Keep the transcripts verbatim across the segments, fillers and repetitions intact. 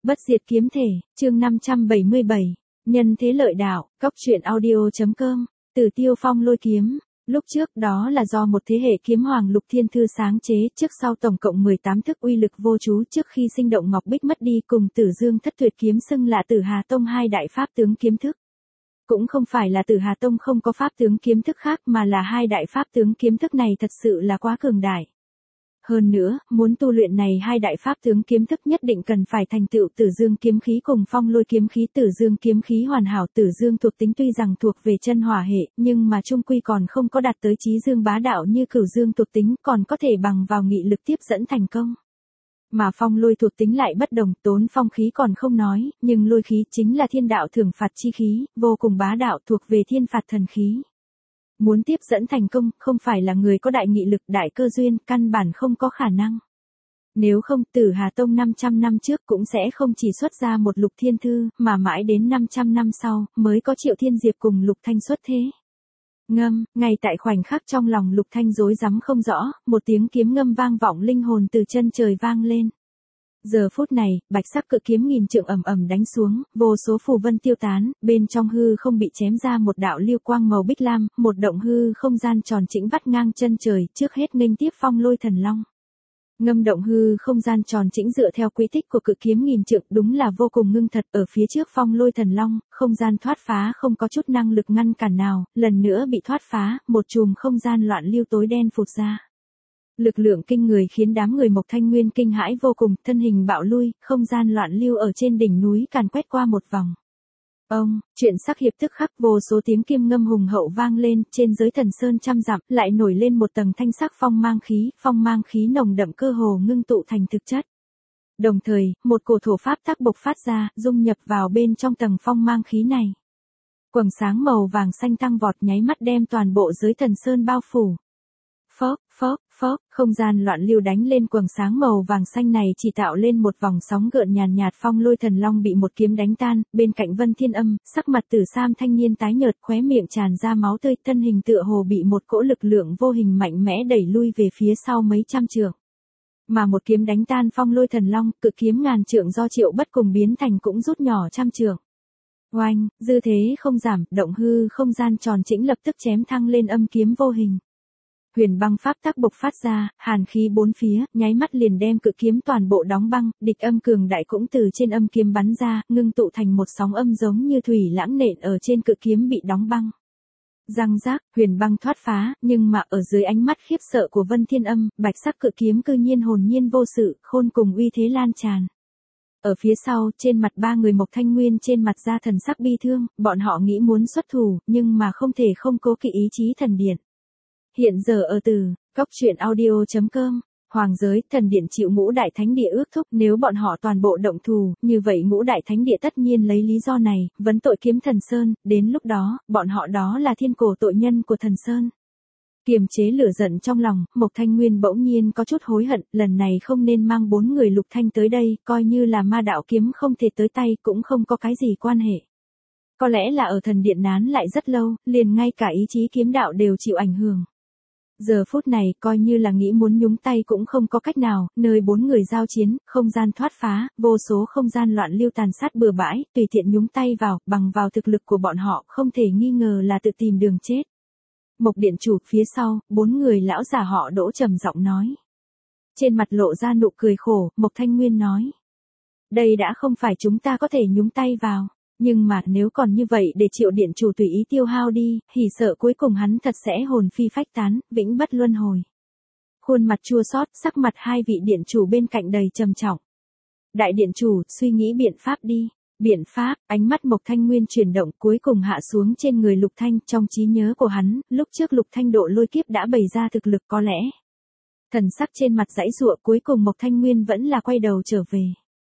Bất diệt kiếm thể, chương năm trăm bảy mươi bảy, nhân thế lợi đạo, cóc truyện audio.com, Tử Tiêu Phong lôi kiếm. Lúc trước đó là do một thế hệ kiếm hoàng Lục Thiên Thư sáng chế, trước sau tổng cộng mười tám thức uy lực vô chú, trước khi sinh động Ngọc Bích mất đi cùng Tử Dương Thất Tuyệt kiếm xưng là Tử Hà Tông hai đại pháp tướng kiếm thức. Cũng không phải là Tử Hà Tông không có pháp tướng kiếm thức khác mà là hai đại pháp tướng kiếm thức này thật sự là quá cường đại. Hơn nữa, muốn tu luyện này hai đại pháp tướng kiếm thức nhất định cần phải thành tựu Tử Dương kiếm khí cùng Phong lôi kiếm khí. Tử Dương kiếm khí hoàn hảo, Tử Dương thuộc tính tuy rằng thuộc về chân hỏa hệ, nhưng mà chung quy còn không có đạt tới chí dương bá đạo như Cửu Dương thuộc tính, còn có thể bằng vào nghị lực tiếp dẫn thành công. Mà Phong lôi thuộc tính lại bất đồng, tốn phong khí còn không nói, nhưng lôi khí chính là thiên đạo thưởng phạt chi khí, vô cùng bá đạo, thuộc về thiên phạt thần khí. Muốn tiếp dẫn thành công, không phải là người có đại nghị lực, đại cơ duyên, căn bản không có khả năng. Nếu không, Tử Hà Tông năm trăm năm trước cũng sẽ không chỉ xuất ra một Lục Thiên Thư, mà mãi đến năm trăm năm sau, mới có Triệu Thiên Diệp cùng Lục Thanh xuất thế. Ngâm, ngay tại khoảnh khắc trong lòng Lục Thanh rối rắm không rõ, một tiếng kiếm ngâm vang vọng linh hồn từ chân trời vang lên. Giờ phút này, bạch sắc cự kiếm nghìn trượng ầm ầm đánh xuống, vô số phù vân tiêu tán, bên trong hư không bị chém ra một đạo lưu quang màu bích lam, một động hư không gian tròn chỉnh vắt ngang chân trời, trước hết nghênh tiếp Phong lôi thần long. Ngâm động hư không gian tròn chỉnh dựa theo quy tích của cự kiếm nghìn trượng, đúng là vô cùng ngưng thật. Ở phía trước Phong lôi thần long, không gian thoát phá không có chút năng lực ngăn cản nào, lần nữa bị thoát phá, một chùm không gian loạn lưu tối đen phụt ra. Lực lượng kinh người khiến đám người Mộc Thanh Nguyên kinh hãi vô cùng, thân hình bạo lui, không gian loạn lưu ở trên đỉnh núi càn quét qua một vòng. Ông, chuyện sắc hiệp tức khắc, vô số tiếng kim ngâm hùng hậu vang lên, trên giới thần sơn trăm dặm, lại nổi lên một tầng thanh sắc phong mang khí, phong mang khí nồng đậm cơ hồ ngưng tụ thành thực chất. Đồng thời, một cổ thổ pháp tắc bộc phát ra, dung nhập vào bên trong tầng phong mang khí này. Quầng sáng màu vàng xanh tăng vọt nháy mắt đem toàn bộ giới thần sơn bao phủ. Phốc, phốc, phốc, không gian loạn lưu đánh lên quầng sáng màu vàng xanh này chỉ tạo lên một vòng sóng gợn nhàn nhạt, Phong lôi thần long bị một kiếm đánh tan, bên cạnh Vân Thiên Âm, sắc mặt Tử Sam thanh niên tái nhợt, khóe miệng tràn ra máu tươi, thân hình tựa hồ bị một cỗ lực lượng vô hình mạnh mẽ đẩy lui về phía sau mấy trăm trượng. Mà một kiếm đánh tan Phong lôi thần long, cự kiếm ngàn trượng do Triệu Bất cùng biến thành cũng rút nhỏ trăm trượng. Oanh, dư thế không giảm, động hư không gian tròn chỉnh lập tức chém thăng lên âm kiếm vô hình. Huyền băng pháp tắc bộc phát ra, hàn khí bốn phía, nháy mắt liền đem cự kiếm toàn bộ đóng băng, địch âm cường đại cũng từ trên âm kiếm bắn ra, ngưng tụ thành một sóng âm giống như thủy lãng nện ở trên cự kiếm bị đóng băng. Răng rác, huyền băng thoát phá, nhưng mà ở dưới ánh mắt khiếp sợ của Vân Thiên Âm, bạch sắc cự kiếm cư nhiên hồn nhiên vô sự, khôn cùng uy thế lan tràn. Ở phía sau, trên mặt ba người Mộc Thanh Nguyên trên mặt ra thần sắc bi thương, bọn họ nghĩ muốn xuất thủ, nhưng mà không thể không cố kỵ ý chí thần điện. Hiện giờ ở từ, cóc truyện audio.com, Hoàng giới, thần điện chịu Ngũ Đại Thánh Địa ước thúc, nếu bọn họ toàn bộ động thù, như vậy Ngũ Đại Thánh Địa tất nhiên lấy lý do này, vấn tội kiếm thần Sơn, đến lúc đó, bọn họ đó là thiên cổ tội nhân của thần Sơn. Kiềm chế lửa giận trong lòng, Mộc Thanh Nguyên bỗng nhiên có chút hối hận, lần này không nên mang bốn người Lục Thanh tới đây, coi như là ma đạo kiếm không thể tới tay cũng không có cái gì quan hệ. Có lẽ là ở thần điện nán lại rất lâu, liền ngay cả ý chí kiếm đạo đều chịu ảnh hưởng. Giờ phút này coi như là nghĩ muốn nhúng tay cũng không có cách nào, nơi bốn người giao chiến, không gian thoát phá, vô số không gian loạn lưu tàn sát bừa bãi, tùy tiện nhúng tay vào, bằng vào thực lực của bọn họ, không thể nghi ngờ là tự tìm đường chết. Mộc điện chủ phía sau, bốn người lão già họ Đỗ trầm giọng nói. Trên mặt lộ ra nụ cười khổ, Mộc Thanh Nguyên nói. Đây đã không phải chúng ta có thể nhúng tay vào. Nhưng mà nếu còn như vậy để Triệu điện chủ tùy ý tiêu hao đi, hỉ sợ cuối cùng hắn thật sẽ hồn phi phách tán, vĩnh bất luân hồi. Khuôn mặt chua xót, sắc mặt hai vị điện chủ bên cạnh đầy trầm trọng. Đại điện chủ, suy nghĩ biện pháp đi. Biện pháp, ánh mắt Mộc Thanh Nguyên chuyển động cuối cùng hạ xuống trên người Lục Thanh, trong trí nhớ của hắn, lúc trước Lục Thanh độ lôi kiếp đã bày ra thực lực có lẽ. Thần sắc trên mặt giãy giụa, cuối cùng Mộc Thanh Nguyên vẫn là quay đầu trở về.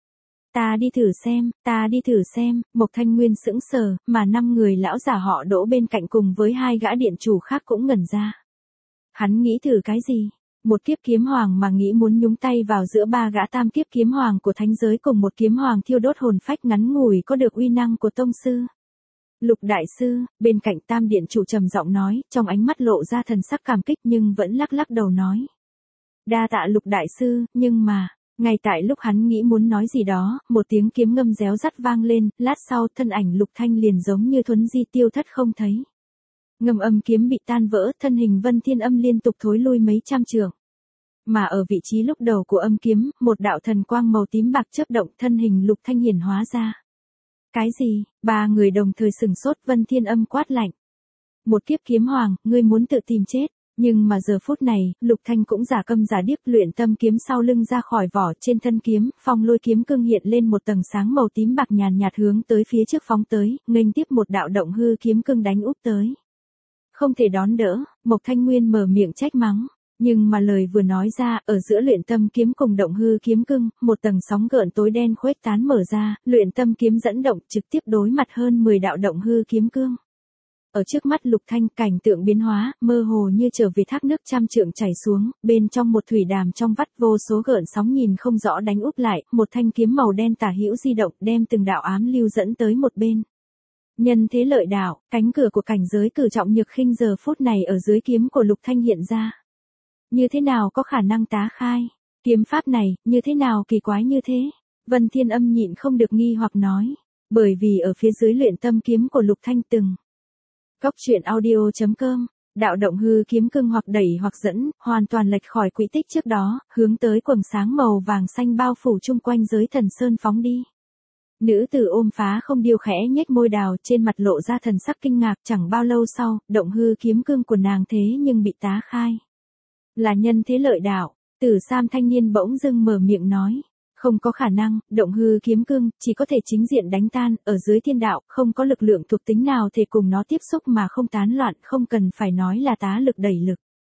Ta đi thử xem, ta đi thử xem, Mộc Thanh Nguyên sững sờ, mà năm người lão già họ Đỗ bên cạnh cùng với hai gã điện chủ khác cũng ngẩn ra. Hắn nghĩ thử cái gì? Một kiếp kiếm hoàng mà nghĩ muốn nhúng tay vào giữa ba gã tam kiếp kiếm hoàng của thánh giới cùng một kiếm hoàng thiêu đốt hồn phách ngắn ngủi có được uy năng của tông sư. Lục đại sư, bên cạnh tam điện chủ trầm giọng nói, trong ánh mắt lộ ra thần sắc cảm kích nhưng vẫn lắc lắc đầu nói. Đa tạ Lục đại sư, nhưng mà, Ngay tại lúc hắn nghĩ muốn nói gì đó, một tiếng kiếm ngâm réo rắt vang lên, lát sau thân ảnh Lục Thanh liền giống như thuấn di tiêu thất không thấy. Ngâm âm kiếm bị tan vỡ, thân hình Vân Thiên Âm liên tục thối lui mấy trăm trượng. Mà ở vị trí lúc đầu của âm kiếm, một đạo thần quang màu tím bạc chớp động, thân hình Lục Thanh hiển hóa ra. Cái gì? Ba người đồng thời sừng sốt. Vân Thiên Âm quát lạnh. Một kiếp kiếm hoàng, ngươi muốn tự tìm chết. Nhưng mà giờ phút này, Lục Thanh cũng giả câm giả điếc, luyện tâm kiếm sau lưng ra khỏi vỏ, trên thân kiếm, phong lôi kiếm cương hiện lên một tầng sáng màu tím bạc nhàn nhạt hướng tới phía trước phóng tới, nghênh tiếp một đạo động hư kiếm cương đánh úp tới. Không thể đón đỡ, Mộc Thanh Nguyên mở miệng trách mắng. Nhưng mà lời vừa nói ra, ở giữa luyện tâm kiếm cùng động hư kiếm cương, một tầng sóng gợn tối đen khuếch tán mở ra, luyện tâm kiếm dẫn động trực tiếp đối mặt hơn mười đạo động hư kiếm cương. Ở trước mắt Lục Thanh, cảnh tượng biến hóa, mơ hồ như trở về thác nước trăm trượng chảy xuống, bên trong một thủy đàm trong vắt vô số gợn sóng nhìn không rõ đánh úp lại, một thanh kiếm màu đen tả hữu di động, đem từng đạo ám lưu dẫn tới một bên. Nhân thế lợi đạo, cánh cửa của cảnh giới cử trọng nhược khinh giờ phút này ở dưới kiếm của Lục Thanh hiện ra. Như thế nào có khả năng tá khai? Kiếm pháp này, như thế nào kỳ quái như thế? Vân Thiên Âm nhịn không được nghi hoặc nói. Bởi vì ở phía dưới luyện tâm kiếm của Lục Thanh từng. Cốc truyện audio chấm com, đạo động hư kiếm cương hoặc đẩy hoặc dẫn, hoàn toàn lệch khỏi quỹ tích trước đó, hướng tới quầng sáng màu vàng xanh bao phủ chung quanh giới thần sơn phóng đi. Nữ tử ôm phá không điêu khẽ nhếch môi đào, trên mặt lộ ra thần sắc kinh ngạc. Chẳng bao lâu sau, động hư kiếm cương của nàng thế nhưng bị tá khai. Là nhân thế lợi đạo, Tử Sam thanh niên bỗng dưng mở miệng nói. Không có khả năng, động hư kiếm cương, chỉ có thể chính diện đánh tan, ở dưới thiên đạo, không có lực lượng thuộc tính nào thể cùng nó tiếp xúc mà không tán loạn, không cần phải nói là tá lực đẩy lực.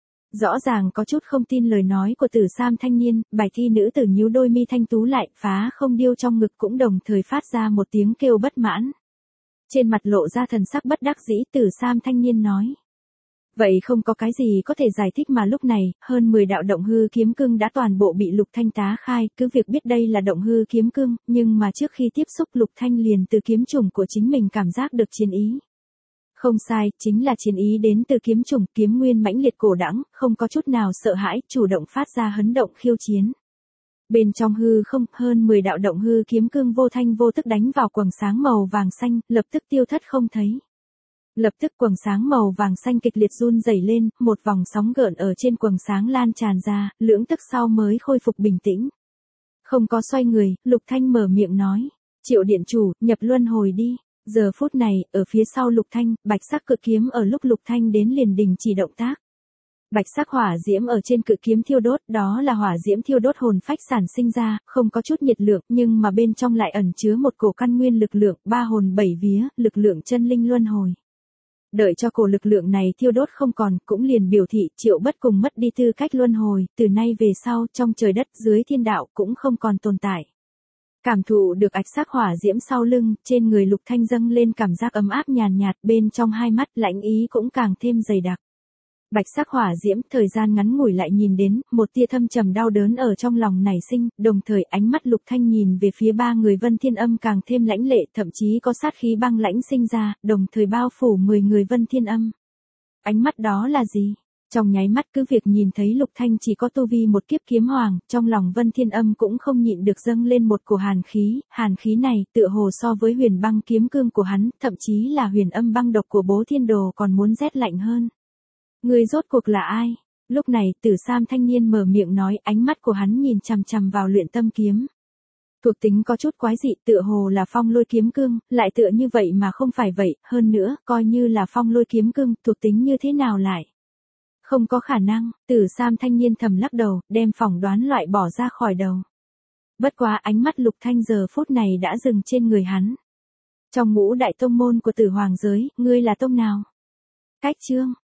Rõ ràng có chút không tin lời nói của Tử Sam thanh niên, bài thi nữ tử nhíu đôi mi thanh tú lại, phá không điêu trong ngực cũng đồng thời phát ra một tiếng kêu bất mãn. Trên mặt lộ ra thần sắc bất đắc dĩ, Tử Sam thanh niên nói. Vậy không có cái gì có thể giải thích mà lúc này, hơn mười đạo động hư kiếm cương đã toàn bộ bị Lục Thanh tá khai, cứ việc biết đây là động hư kiếm cương, nhưng mà trước khi tiếp xúc Lục Thanh liền từ kiếm chủng của chính mình cảm giác được chiến ý. Không sai, chính là chiến ý đến từ kiếm chủng, kiếm nguyên mãnh liệt cổ đãng, không có chút nào sợ hãi, chủ động phát ra hấn động khiêu chiến. Bên trong hư không, hơn mười đạo động hư kiếm cương vô thanh vô tức đánh vào quầng sáng màu vàng xanh, lập tức tiêu thất không thấy. Lập tức quầng sáng màu vàng xanh kịch liệt run rẩy lên, một vòng sóng gợn ở trên quầng sáng lan tràn ra, lưỡng tức sau mới khôi phục bình tĩnh. Không có xoay người, Lục Thanh mở miệng nói, Triệu điện chủ, nhập luân hồi đi. Giờ phút này, ở phía sau Lục Thanh, bạch sắc cự kiếm ở lúc Lục Thanh đến liền đình chỉ động tác. Bạch sắc hỏa diễm ở trên cự kiếm thiêu đốt, đó là hỏa diễm thiêu đốt hồn phách sản sinh ra, không có chút nhiệt lượng, nhưng mà bên trong lại ẩn chứa một cổ căn nguyên lực lượng, ba hồn bảy vía, lực lượng chân linh luân hồi. Đợi cho cổ lực lượng này thiêu đốt không còn, cũng liền biểu thị Triệu Bất cùng mất đi tư cách luân hồi, từ nay về sau, trong trời đất dưới thiên đạo cũng không còn tồn tại. Cảm thụ được ạch sắc hỏa diễm sau lưng, trên người Lục Thanh dâng lên cảm giác ấm áp nhàn nhạt, bên trong hai mắt lãnh ý cũng càng thêm dày đặc. Bạch sắc hỏa diễm, thời gian ngắn ngủi lại nhìn đến, một tia thâm trầm đau đớn ở trong lòng nảy sinh, đồng thời ánh mắt Lục Thanh nhìn về phía ba người Vân Thiên Âm càng thêm lãnh lệ, thậm chí có sát khí băng lãnh sinh ra, đồng thời bao phủ mười người Vân Thiên Âm. Ánh mắt đó là gì? Trong nháy mắt cứ việc nhìn thấy Lục Thanh chỉ có tu vi một kiếp kiếm hoàng, trong lòng Vân Thiên Âm cũng không nhịn được dâng lên một cổ hàn khí, hàn khí này tựa hồ so với huyền băng kiếm cương của hắn, thậm chí là huyền âm băng độc của Bố Thiên Đồ còn muốn rét lạnh hơn. Người rốt cuộc là ai? Lúc này, Tử Sam thanh niên mở miệng nói, ánh mắt của hắn nhìn chằm chằm vào luyện tâm kiếm. Thuộc tính có chút quái dị, tựa hồ là phong lôi kiếm cương, lại tựa như vậy mà không phải vậy, hơn nữa, coi như là phong lôi kiếm cương, thuộc tính như thế nào lại? Không có khả năng, Tử Sam thanh niên thầm lắc đầu, đem phỏng đoán loại bỏ ra khỏi đầu. Bất quá ánh mắt Lục Thanh giờ phút này đã dừng trên người hắn. Trong ngũ đại tông môn của Tử Hoàng giới, ngươi là tông nào? Cách chương